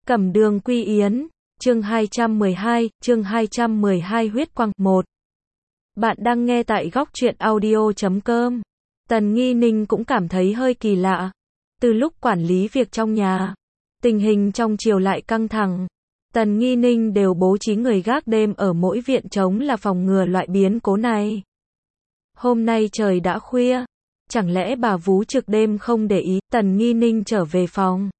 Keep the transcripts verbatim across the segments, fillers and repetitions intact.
Cẩm Đường Quy Yến, chương hai trăm mười hai, chương hai trăm mười hai huyết quang, một. Bạn đang nghe tại góc truyện audio chấm com. Tần Nghi Ninh cũng cảm thấy hơi kỳ lạ. Từ lúc quản lý việc trong nhà, tình hình trong triều lại căng thẳng. Tần Nghi Ninh đều bố trí người gác đêm ở mỗi viện trống là phòng ngừa loại biến cố này. Hôm nay trời đã khuya, chẳng lẽ bà vú trực đêm không để ý? Tần Nghi Ninh trở về phòng,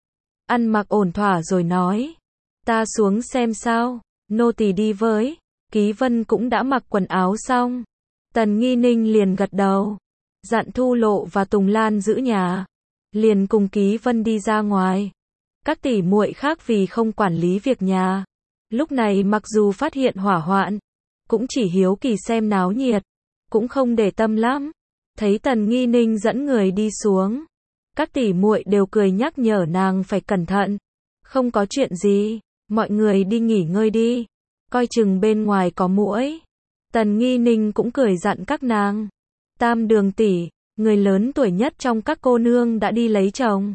ăn mặc ổn thỏa rồi nói, ta xuống xem sao, nô tỳ đi với. Ký Vân cũng đã mặc quần áo xong. Tần Nghi Ninh liền gật đầu, dặn Thu Lộ và Tùng Lan giữ nhà, liền cùng Ký Vân đi ra ngoài. Các tỷ muội khác vì không quản lý việc nhà, lúc này mặc dù phát hiện hỏa hoạn, cũng chỉ hiếu kỳ xem náo nhiệt, cũng không để tâm lắm. Thấy Tần Nghi Ninh dẫn người đi xuống, các tỷ muội đều cười nhắc nhở nàng phải cẩn thận. Không có chuyện gì, mọi người đi nghỉ ngơi đi, coi chừng bên ngoài có muỗi. Tần Nghi Ninh cũng cười dặn các nàng. Tam Đường tỷ, người lớn tuổi nhất trong các cô nương đã đi lấy chồng.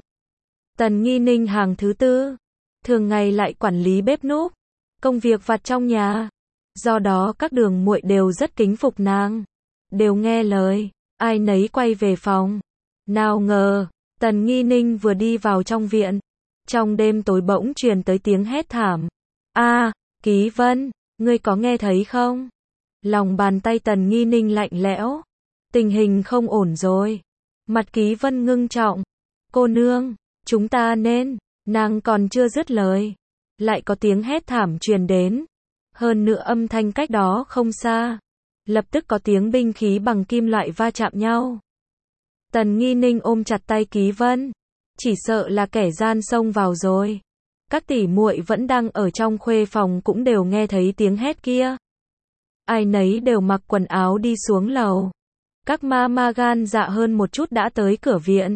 Tần Nghi Ninh hàng thứ tư, thường ngày lại quản lý bếp núc, công việc vặt trong nhà. Do đó các đường muội đều rất kính phục nàng, đều nghe lời, ai nấy quay về phòng. Nào ngờ, Tần Nghi Ninh vừa đi vào trong viện, trong đêm tối bỗng truyền tới tiếng hét thảm. A, à, Ký Vân, ngươi có nghe thấy không? Lòng bàn tay Tần Nghi Ninh lạnh lẽo. Tình hình không ổn rồi. Mặt Ký Vân ngưng trọng. Cô nương, chúng ta nên, nàng còn chưa dứt lời, lại có tiếng hét thảm truyền đến. Hơn nữa âm thanh cách đó không xa, lập tức có tiếng binh khí bằng kim loại va chạm nhau. Tần Nghi Ninh ôm chặt tay Ký Vân, chỉ sợ là kẻ gian xông vào rồi. Các tỷ muội vẫn đang ở trong khuê phòng cũng đều nghe thấy tiếng hét kia. Ai nấy đều mặc quần áo đi xuống lầu. Các ma ma gan dạ hơn một chút đã tới cửa viện,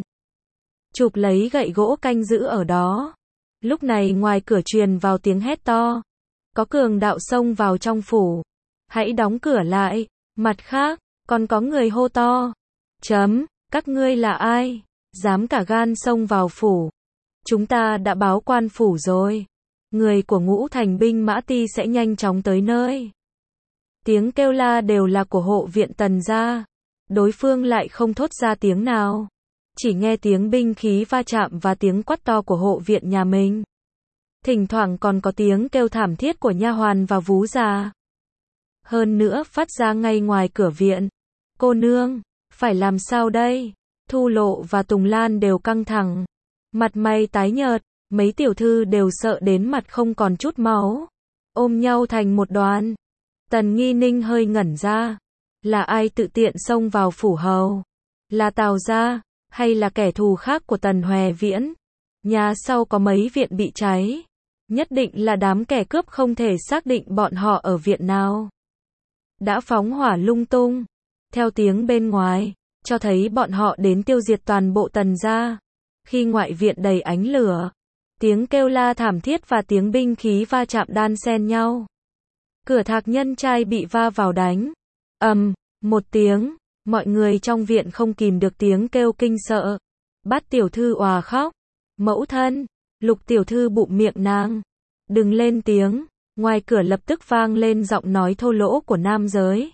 chụp lấy gậy gỗ canh giữ ở đó. Lúc này ngoài cửa truyền vào tiếng hét to. Có cường đạo xông vào trong phủ. Hãy đóng cửa lại. Mặt khác, còn có người hô to. Chấm, các ngươi là ai? Dám cả gan xông vào phủ. Chúng ta đã báo quan phủ rồi. Người của Ngũ Thành binh mã ti sẽ nhanh chóng tới nơi. Tiếng kêu la đều là của hộ viện Tần gia. Đối phương lại không thốt ra tiếng nào. Chỉ nghe tiếng binh khí va chạm và tiếng quát to của hộ viện nhà mình. Thỉnh thoảng còn có tiếng kêu thảm thiết của nha hoàn và vú già. Hơn nữa phát ra ngay ngoài cửa viện. Cô nương, phải làm sao đây? Thu Lộ và Tùng Lan đều căng thẳng, mặt mày tái nhợt, mấy tiểu thư đều sợ đến mặt không còn chút máu, ôm nhau thành một đoàn. Tần Nghi Ninh hơi ngẩn ra, là ai tự tiện xông vào phủ hầu? Là Tào gia, hay là kẻ thù khác của Tần Hoè Viễn? Nhà sau có mấy viện bị cháy, nhất định là đám kẻ cướp không thể xác định bọn họ ở viện nào. Đã phóng hỏa lung tung, theo tiếng bên ngoài, cho thấy bọn họ đến tiêu diệt toàn bộ Tần gia. Khi ngoại viện đầy ánh lửa, tiếng kêu la thảm thiết và tiếng binh khí va chạm đan xen nhau. Cửa Thạc Nhân trai bị va vào đánh. Ầm, um, một tiếng, mọi người trong viện không kìm được tiếng kêu kinh sợ. Bát tiểu thư òa khóc. Mẫu thân, Lục tiểu thư bụm miệng nàng. Đừng lên tiếng. Ngoài cửa lập tức vang lên giọng nói thô lỗ của nam giới.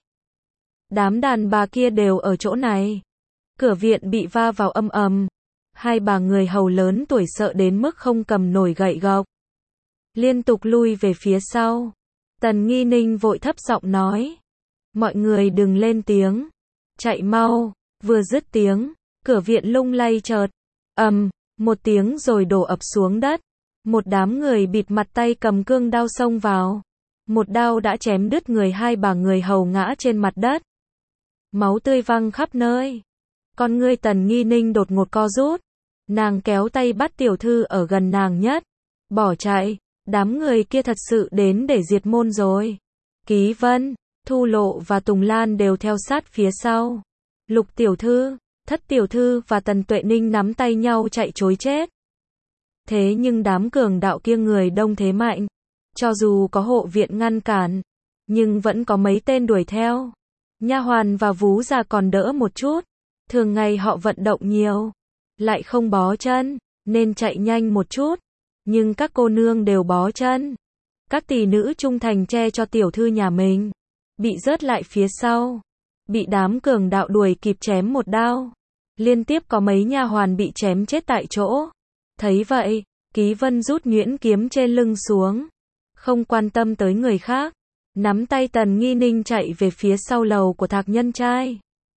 Đám đàn bà kia đều ở chỗ này. Cửa viện bị va vào âm ầm. Hai bà người hầu lớn tuổi sợ đến mức không cầm nổi gậy gộc, liên tục lui về phía sau. Tần Nghi Ninh vội thấp giọng nói. Mọi người đừng lên tiếng. Chạy mau. Vừa dứt tiếng, cửa viện lung lay chợt. Ầm, một tiếng rồi đổ ập xuống đất. Một đám người bịt mặt tay cầm cương đao xông vào. Một đao đã chém đứt người hai bà người hầu ngã trên mặt đất. Máu tươi văng khắp nơi. Con ngươi Tần Nghi Ninh đột ngột co rút. Nàng kéo tay bắt tiểu thư ở gần nàng nhất, bỏ chạy. Đám người kia thật sự đến để diệt môn rồi. Ký Vân, Thu Lộ và Tùng Lan đều theo sát phía sau. Lục tiểu thư, Thất tiểu thư và Tần Tuệ Ninh nắm tay nhau chạy trối chết. Thế nhưng đám cường đạo kia người đông thế mạnh, cho dù có hộ viện ngăn cản, nhưng vẫn có mấy tên đuổi theo. Nha hoàn và vú già còn đỡ một chút, thường ngày họ vận động nhiều, lại không bó chân, nên chạy nhanh một chút. Nhưng các cô nương đều bó chân. Các tỷ nữ trung thành che cho tiểu thư nhà mình. Bị rớt lại phía sau. Bị đám cường đạo đuổi kịp chém một đao. Liên tiếp có mấy nha hoàn bị chém chết tại chỗ. Thấy vậy, Ký Vân rút nhuyễn kiếm trên lưng xuống. Không quan tâm tới người khác. Nắm tay Tần Nghi Ninh chạy về phía sau lầu của Thạc Nhân trai.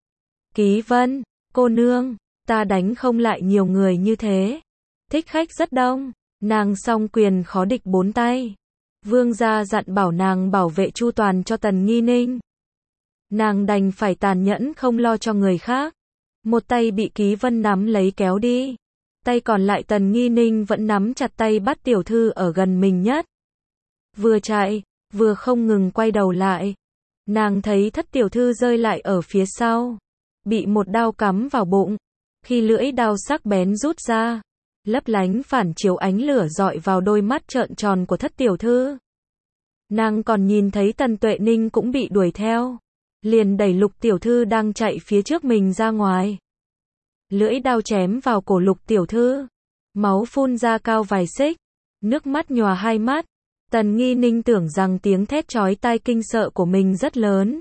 Ký Vân, cô nương, ta đánh không lại nhiều người như thế. Thích khách rất đông. Nàng song quyền khó địch bốn tay. Vương gia dặn bảo nàng bảo vệ chu toàn cho Tần Nghi Ninh. Nàng đành phải tàn nhẫn không lo cho người khác. Một tay bị Ký Vân nắm lấy kéo đi. Tay còn lại Tần Nghi Ninh vẫn nắm chặt tay bắt tiểu thư ở gần mình nhất. Vừa chạy, vừa không ngừng quay đầu lại. Nàng thấy thất tiểu thư rơi lại ở phía sau. Bị một đao cắm vào bụng. Khi lưỡi đao sắc bén rút ra, lấp lánh phản chiếu ánh lửa dọi vào đôi mắt trợn tròn của thất tiểu thư. Nàng còn nhìn thấy Tần Tuệ Ninh cũng bị đuổi theo. Liền đẩy Lục tiểu thư đang chạy phía trước mình ra ngoài. Lưỡi đao chém vào cổ Lục tiểu thư. Máu phun ra cao vài xích. Nước mắt nhòa hai mắt. Tần Nghi Ninh tưởng rằng tiếng thét chói tai kinh sợ của mình rất lớn.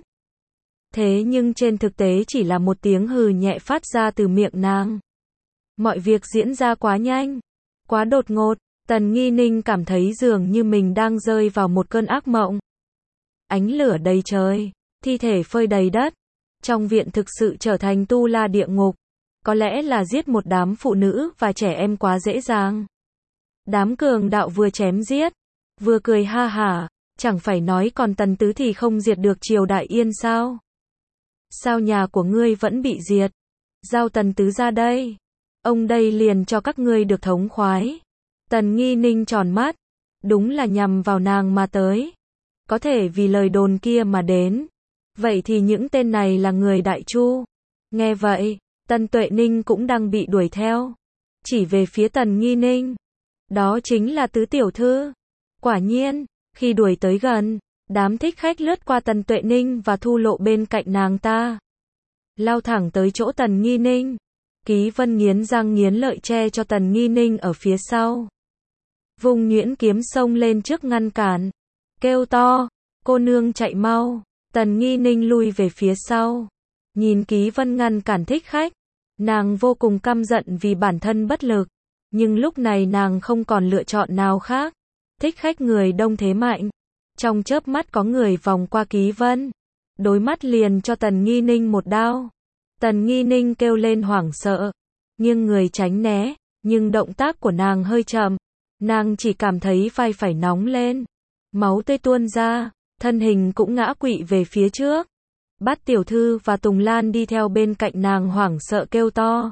Thế nhưng trên thực tế chỉ là một tiếng hừ nhẹ phát ra từ miệng nàng. Mọi việc diễn ra quá nhanh, quá đột ngột. Tần Nghi Ninh cảm thấy dường như mình đang rơi vào một cơn ác mộng. Ánh lửa đầy trời, thi thể phơi đầy đất. Trong viện thực sự trở thành tu la địa ngục. Có lẽ là giết một đám phụ nữ và trẻ em quá dễ dàng. Đám cường đạo vừa chém giết, vừa cười ha hả, chẳng phải nói còn Tần Tứ thì không diệt được triều đại Yên sao? Sao nhà của ngươi vẫn bị diệt? Giao Tần Tứ ra đây. Ông đây liền cho các ngươi được thống khoái. Tần Nghi Ninh tròn mắt. Đúng là nhằm vào nàng mà tới. Có thể vì lời đồn kia mà đến. Vậy thì những tên này là người Đại Chu. Nghe vậy, Tần Tuệ Ninh cũng đang bị đuổi theo. Chỉ về phía Tần Nghi Ninh. Đó chính là tứ tiểu thư. Quả nhiên, khi đuổi tới gần, đám thích khách lướt qua Tần Tuệ Ninh và Thu Lộ bên cạnh nàng ta. Lao thẳng tới chỗ Tần Nghi Ninh. Ký Vân nghiến răng nghiến lợi che cho Tần Nghi Ninh ở phía sau. Vùng nhuyễn kiếm xông lên trước ngăn cản. Kêu to, cô nương chạy mau. Tần Nghi Ninh lui về phía sau. Nhìn Ký Vân ngăn cản thích khách. Nàng vô cùng căm giận vì bản thân bất lực. Nhưng lúc này nàng không còn lựa chọn nào khác. Thích khách người đông thế mạnh. Trong chớp mắt có người vòng qua Ký Vân. Đối mắt liền cho Tần Nghi Ninh một đao. Tần Nghi Ninh kêu lên hoảng sợ. Nhưng người tránh né. Nhưng động tác của nàng hơi chậm. Nàng chỉ cảm thấy vai phải nóng lên. Máu tươi tuôn ra. Thân hình cũng ngã quỵ về phía trước. Bát tiểu thư và Tùng Lan đi theo bên cạnh nàng hoảng sợ kêu to.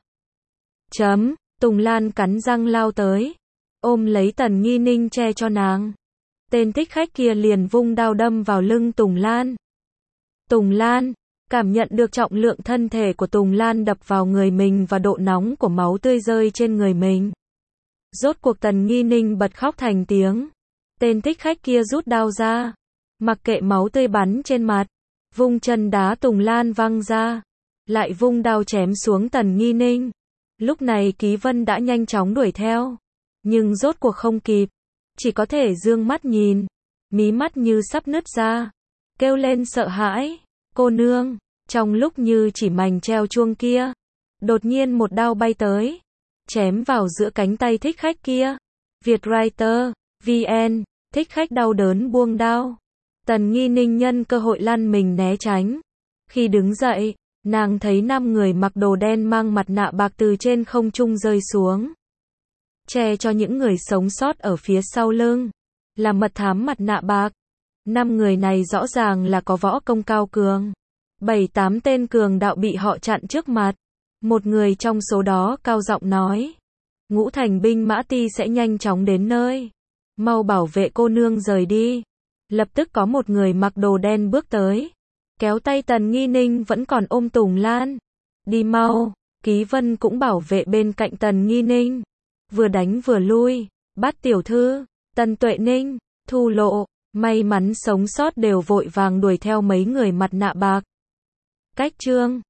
Chấm. Tùng Lan cắn răng lao tới. Ôm lấy Tần Nghi Ninh che cho nàng. Tên thích khách kia liền vung đao đâm vào lưng Tùng Lan. Tùng Lan, cảm nhận được trọng lượng thân thể của Tùng Lan đập vào người mình và độ nóng của máu tươi rơi trên người mình. Rốt cuộc Tần Nghi Ninh bật khóc thành tiếng. Tên thích khách kia rút đao ra. Mặc kệ máu tươi bắn trên mặt. Vung chân đá Tùng Lan văng ra. Lại vung đao chém xuống Tần Nghi Ninh. Lúc này Ký Vân đã nhanh chóng đuổi theo. Nhưng rốt cuộc không kịp. Chỉ có thể dương mắt nhìn. Mí mắt như sắp nứt ra. Kêu lên sợ hãi. Cô nương. Trong lúc như chỉ mảnh treo chuông kia. Đột nhiên một đao bay tới. Chém vào giữa cánh tay thích khách kia. Vietwriter. vê en. Thích khách đau đớn buông đao. Tần Nghi Ninh nhân cơ hội lăn mình né tránh. Khi đứng dậy, nàng thấy năm người mặc đồ đen mang mặt nạ bạc từ trên không trung rơi xuống. Che cho những người sống sót ở phía sau lưng. Là mật thám mặt nạ bạc. Năm người này rõ ràng là có võ công cao cường. Bảy tám tên cường đạo bị họ chặn trước mặt. Một người trong số đó cao giọng nói. Ngũ thành binh mã ti sẽ nhanh chóng đến nơi. Mau bảo vệ cô nương rời đi. Lập tức có một người mặc đồ đen bước tới. Kéo tay Tần Nghi Ninh vẫn còn ôm Tùng Lan. Đi mau. Ký Vân cũng bảo vệ bên cạnh Tần Nghi Ninh. Vừa đánh vừa lui. Bát tiểu thư, Tần Tuệ Ninh, Thu Lộ, may mắn sống sót đều vội vàng đuổi theo mấy người mặt nạ bạc. Cách chương